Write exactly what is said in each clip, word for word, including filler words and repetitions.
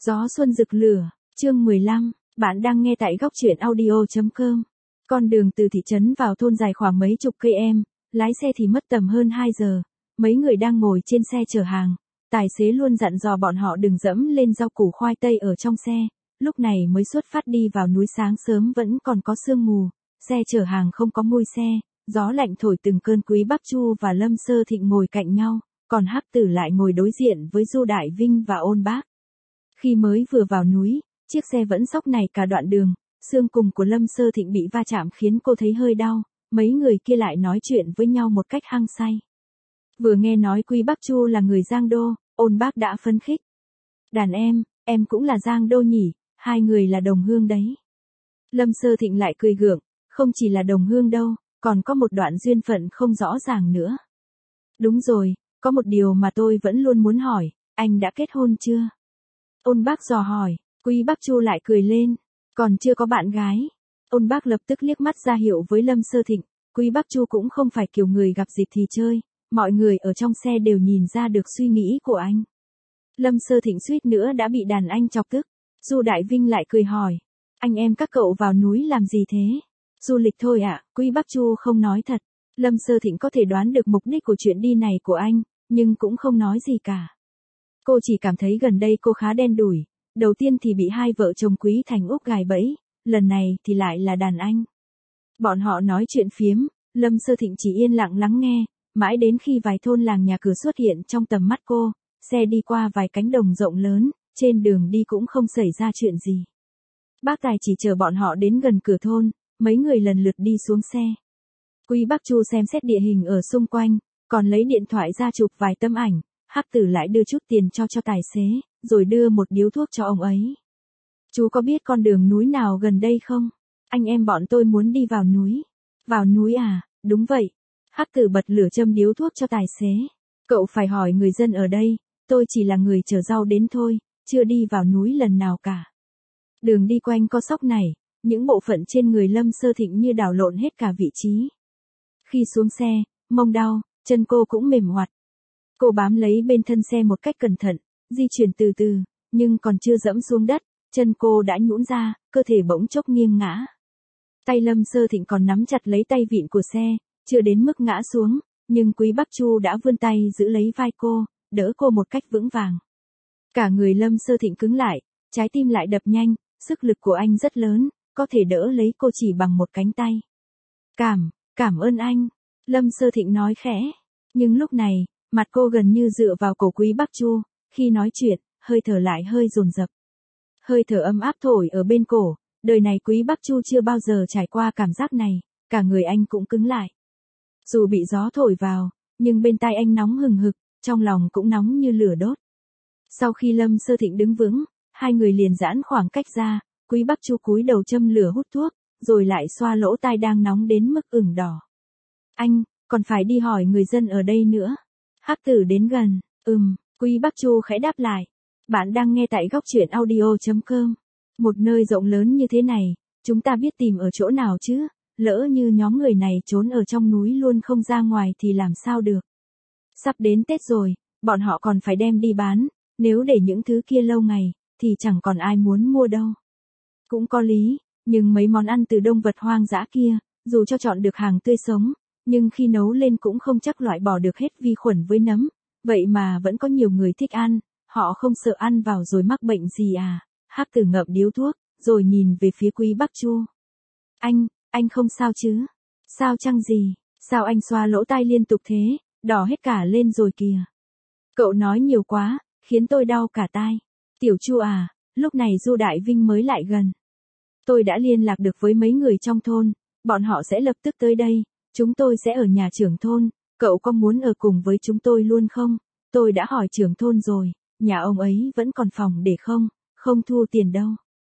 Gió xuân rực lửa, chương mười lăm, bạn đang nghe tại góc truyện audio chấm com. Con đường từ thị trấn vào thôn dài khoảng mấy chục cây em, lái xe thì mất tầm hơn hai giờ. Mấy người đang ngồi trên xe chở hàng, tài xế luôn dặn dò bọn họ đừng dẫm lên rau củ khoai tây ở trong xe. Lúc này mới xuất phát đi vào núi, sáng sớm vẫn còn có sương mù, xe chở hàng không có mùi xe, gió lạnh thổi từng cơn. Quý Bắc Chu và Lâm Sơ Thịnh ngồi cạnh nhau, còn Hắc Tử lại ngồi đối diện với Du Đại Vinh và Ôn Bác. Khi mới vừa vào núi, chiếc xe vẫn xóc nảy cả đoạn đường, xương cùng của Lâm Sơ Thịnh bị va chạm khiến cô thấy hơi đau, mấy người kia lại nói chuyện với nhau một cách hăng say. Vừa nghe nói Quý Bắc Chu là người Giang Đô, Ôn Bác đã phấn khích. Đàn em, em cũng là Giang Đô nhỉ, hai người là đồng hương đấy. Lâm Sơ Thịnh lại cười gượng, không chỉ là đồng hương đâu, còn có một đoạn duyên phận không rõ ràng nữa. Đúng rồi, có một điều mà tôi vẫn luôn muốn hỏi, anh đã kết hôn chưa? Ôn Bác dò hỏi, Quý Bắc Chu lại cười lên, còn chưa có bạn gái. Ôn Bác lập tức liếc mắt ra hiệu với Lâm Sơ Thịnh, Quý Bắc Chu cũng không phải kiểu người gặp dịp thì chơi, mọi người ở trong xe đều nhìn ra được suy nghĩ của anh. Lâm Sơ Thịnh suýt nữa đã bị đàn anh chọc tức. Du Đại Vinh lại cười hỏi, anh em các cậu vào núi làm gì thế? Du lịch thôi ạ. À? Quý Bắc Chu không nói thật. Lâm Sơ Thịnh có thể đoán được mục đích của chuyện đi này của anh, nhưng cũng không nói gì cả. Cô chỉ cảm thấy gần đây cô khá đen đủi, đầu tiên thì bị hai vợ chồng Quý Thành Úc gài bẫy, lần này thì lại là đàn anh. Bọn họ nói chuyện phiếm, Lâm Sơ Thịnh chỉ yên lặng lắng nghe, mãi đến khi vài thôn làng nhà cửa xuất hiện trong tầm mắt cô, xe đi qua vài cánh đồng rộng lớn, trên đường đi cũng không xảy ra chuyện gì. Bác Tài chỉ chờ bọn họ đến gần cửa thôn, mấy người lần lượt đi xuống xe. Quý Bắc Chu xem xét địa hình ở xung quanh, còn lấy điện thoại ra chụp vài tấm ảnh. Hắc Tử lại đưa chút tiền cho cho tài xế, rồi đưa một điếu thuốc cho ông ấy. Chú có biết con đường núi nào gần đây không? Anh em bọn tôi muốn đi vào núi. Vào núi à? Đúng vậy. Hắc Tử bật lửa châm điếu thuốc cho tài xế. Cậu phải hỏi người dân ở đây, tôi chỉ là người chở rau đến thôi, chưa đi vào núi lần nào cả. Đường đi quanh co sóc này, những bộ phận trên người Lâm Sơ Thịnh như đảo lộn hết cả vị trí. Khi xuống xe, mông đau, chân cô cũng mềm oặt. Cô bám lấy bên thân xe một cách cẩn thận, di chuyển từ từ, nhưng còn chưa dẫm xuống đất, chân cô đã nhũn ra, cơ thể bỗng chốc nghiêng ngã. Tay Lâm Sơ Thịnh còn nắm chặt lấy tay vịn của xe, chưa đến mức ngã xuống, nhưng Quý Bắc Chu đã vươn tay giữ lấy vai cô, đỡ cô một cách vững vàng. Cả người Lâm Sơ Thịnh cứng lại, trái tim lại đập nhanh, sức lực của anh rất lớn, có thể đỡ lấy cô chỉ bằng một cánh tay. Cảm, cảm ơn anh, Lâm Sơ Thịnh nói khẽ, nhưng lúc này, mặt cô gần như dựa vào cổ Quý Bắc Chu, khi nói chuyện, hơi thở lại hơi dồn dập. Hơi thở ấm áp thổi ở bên cổ, đời này Quý Bắc Chu chưa bao giờ trải qua cảm giác này, cả người anh cũng cứng lại. Dù bị gió thổi vào, nhưng bên tai anh nóng hừng hực, trong lòng cũng nóng như lửa đốt. Sau khi Lâm Sơ Thịnh đứng vững, hai người liền giãn khoảng cách ra, Quý Bắc Chu cúi đầu châm lửa hút thuốc, rồi lại xoa lỗ tai đang nóng đến mức ửng đỏ. Anh, còn phải đi hỏi người dân ở đây nữa. Hắc Tử đến gần, ừm, Quý Bắc Chu khẽ đáp lại. Bạn đang nghe tại góc truyện audio chấm com. Một nơi rộng lớn như thế này, chúng ta biết tìm ở chỗ nào chứ, lỡ như nhóm người này trốn ở trong núi luôn không ra ngoài thì làm sao được. Sắp đến Tết rồi, bọn họ còn phải đem đi bán, nếu để những thứ kia lâu ngày, thì chẳng còn ai muốn mua đâu. Cũng có lý, nhưng mấy món ăn từ động vật hoang dã kia, dù cho chọn được hàng tươi sống, nhưng khi nấu lên cũng không chắc loại bỏ được hết vi khuẩn với nấm, vậy mà vẫn có nhiều người thích ăn, họ không sợ ăn vào rồi mắc bệnh gì à? Hắc Tử ngậm điếu thuốc, rồi nhìn về phía Quý Bắc Chu. Anh, anh không sao chứ? Sao chăng gì? Sao anh xoa lỗ tai liên tục thế, đỏ hết cả lên rồi kìa. Cậu nói nhiều quá, khiến tôi đau cả tai. Tiểu Chu à, lúc này Du Đại Vinh mới lại gần. Tôi đã liên lạc được với mấy người trong thôn, bọn họ sẽ lập tức tới đây, chúng tôi sẽ ở nhà trưởng thôn, cậu có muốn ở cùng với chúng tôi luôn không? Tôi đã hỏi trưởng thôn rồi, nhà ông ấy vẫn còn phòng để không, không thu tiền đâu.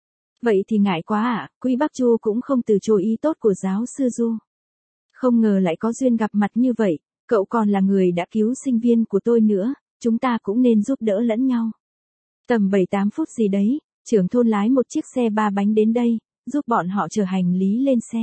Vậy thì ngại quá ạ, à, Quý Bắc Chu cũng không từ chối ý tốt của giáo sư Du. Không ngờ lại có duyên gặp mặt như vậy, cậu còn là người đã cứu sinh viên của tôi nữa, chúng ta cũng nên giúp đỡ lẫn nhau. Tầm bảy tám phút gì đấy, trưởng thôn lái một chiếc xe ba bánh đến đây, giúp bọn họ chở hành lý lên xe.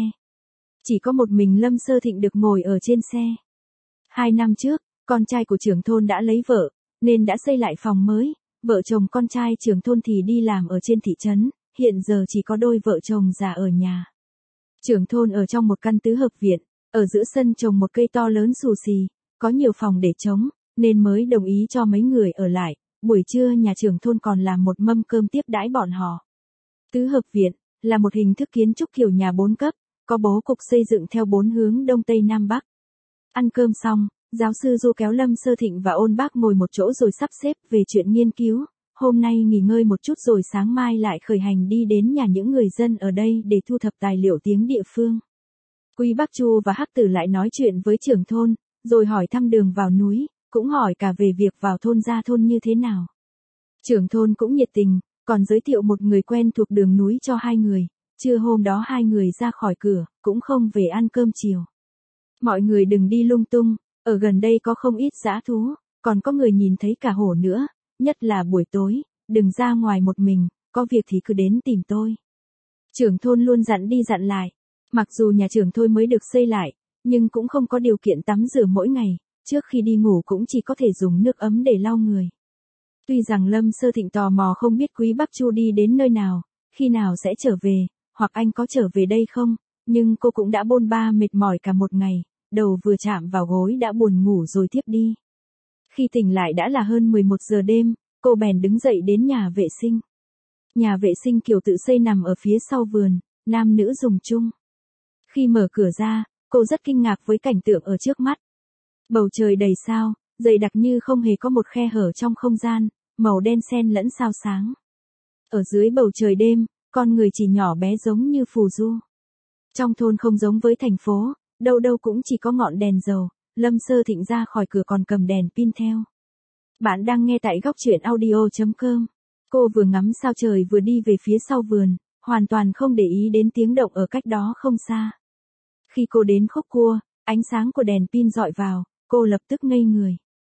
Chỉ có một mình Lâm Sơ Thịnh được ngồi ở trên xe. Hai năm trước, con trai của trưởng thôn đã lấy vợ, nên đã xây lại phòng mới, vợ chồng con trai trưởng thôn thì đi làm ở trên thị trấn, hiện giờ chỉ có đôi vợ chồng già ở nhà. Trưởng thôn ở trong một căn tứ hợp viện, ở giữa sân trồng một cây to lớn xù xì, có nhiều phòng để trống, nên mới đồng ý cho mấy người ở lại. Buổi trưa nhà trưởng thôn còn làm một mâm cơm tiếp đãi bọn họ. Tứ hợp viện là một hình thức kiến trúc kiểu nhà bốn cấp, có bố cục xây dựng theo bốn hướng đông tây nam bắc. Ăn cơm xong, giáo sư Du kéo Lâm Sơ Thịnh và Ôn Bác ngồi một chỗ rồi sắp xếp về chuyện nghiên cứu. Hôm nay nghỉ ngơi một chút rồi sáng mai lại khởi hành đi đến nhà những người dân ở đây để thu thập tài liệu tiếng địa phương. Quý Bác Chu và Hắc Tử lại nói chuyện với trưởng thôn, rồi hỏi thăm đường vào núi, cũng hỏi cả về việc vào thôn ra thôn như thế nào. Trưởng thôn cũng nhiệt tình, còn giới thiệu một người quen thuộc đường núi cho hai người. Trưa hôm đó hai người ra khỏi cửa, cũng không về ăn cơm chiều. Mọi người đừng đi lung tung, ở gần đây có không ít dã thú, còn có người nhìn thấy cả hổ nữa, nhất là buổi tối, đừng ra ngoài một mình, có việc thì cứ đến tìm tôi. Trưởng thôn luôn dặn đi dặn lại, mặc dù nhà trưởng thôn mới được xây lại, nhưng cũng không có điều kiện tắm rửa mỗi ngày, trước khi đi ngủ cũng chỉ có thể dùng nước ấm để lau người. Tuy rằng Lâm Sơ Thịnh tò mò không biết Quý Bác Chu đi đến nơi nào, khi nào sẽ trở về, hoặc anh có trở về đây không, nhưng cô cũng đã bôn ba mệt mỏi cả một ngày, đầu vừa chạm vào gối đã buồn ngủ rồi tiếp đi. Khi tỉnh lại đã là hơn mười một giờ đêm, cô bèn đứng dậy đến nhà vệ sinh. Nhà vệ sinh kiểu tự xây nằm ở phía sau vườn, nam nữ dùng chung. Khi mở cửa ra, cô rất kinh ngạc với cảnh tượng ở trước mắt. Bầu trời đầy sao, dày đặc như không hề có một khe hở trong không gian, màu đen xen lẫn sao sáng. Ở dưới bầu trời đêm, con người chỉ nhỏ bé giống như phù du. Trong thôn không giống với thành phố, đâu đâu cũng chỉ có ngọn đèn dầu, Lâm Sơ Thịnh ra khỏi cửa còn cầm đèn pin theo. Bạn đang nghe tại góc truyện audio chấm com. Cô vừa ngắm sao trời vừa đi về phía sau vườn, hoàn toàn không để ý đến tiếng động ở cách đó không xa. Khi cô đến khúc cua, ánh sáng của đèn pin dọi vào, cô lập tức ngây người.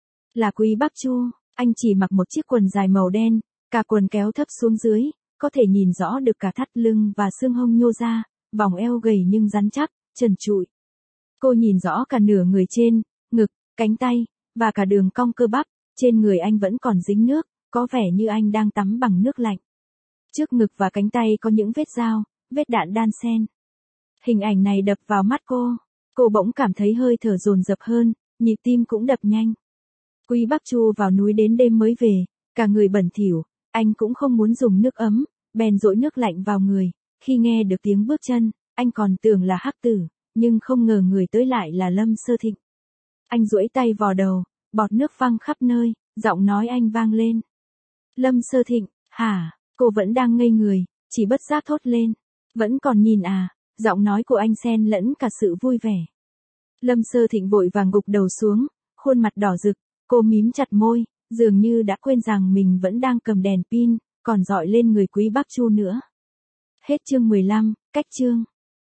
Là Quý Bác Chu, anh chỉ mặc một chiếc quần dài màu đen, cả quần kéo thấp xuống dưới, có thể nhìn rõ được cả thắt lưng và xương hông nhô ra, vòng eo gầy nhưng rắn chắc, trần trụi. Cô nhìn rõ cả nửa người trên, ngực, cánh tay, và cả đường cong cơ bắp, trên người anh vẫn còn dính nước, có vẻ như anh đang tắm bằng nước lạnh. Trước ngực và cánh tay có những vết dao, vết đạn đan xen. Hình ảnh này đập vào mắt cô, cô bỗng cảm thấy hơi thở dồn dập hơn, nhịp tim cũng đập nhanh. Quý Bác Chu vào núi đến đêm mới về, cả người bẩn thỉu, anh cũng không muốn dùng nước ấm, bèn dội nước lạnh vào người. Khi nghe được tiếng bước chân, anh còn tưởng là Hắc Tử, nhưng không ngờ người tới lại là Lâm Sơ Thịnh. Anh duỗi tay vò đầu, bọt nước văng khắp nơi, giọng nói anh vang lên. Lâm Sơ Thịnh, hả? Cô vẫn đang ngây người, chỉ bất giác thốt lên. Vẫn còn nhìn à? Giọng nói của anh xen lẫn cả sự vui vẻ. Lâm Sơ Thịnh vội vàng gục đầu xuống, khuôn mặt đỏ rực, cô mím chặt môi, dường như đã quên rằng mình vẫn đang cầm đèn pin, còn dọi lên người Quý Bác Chu nữa. Hết chương mười lăm, cách chương.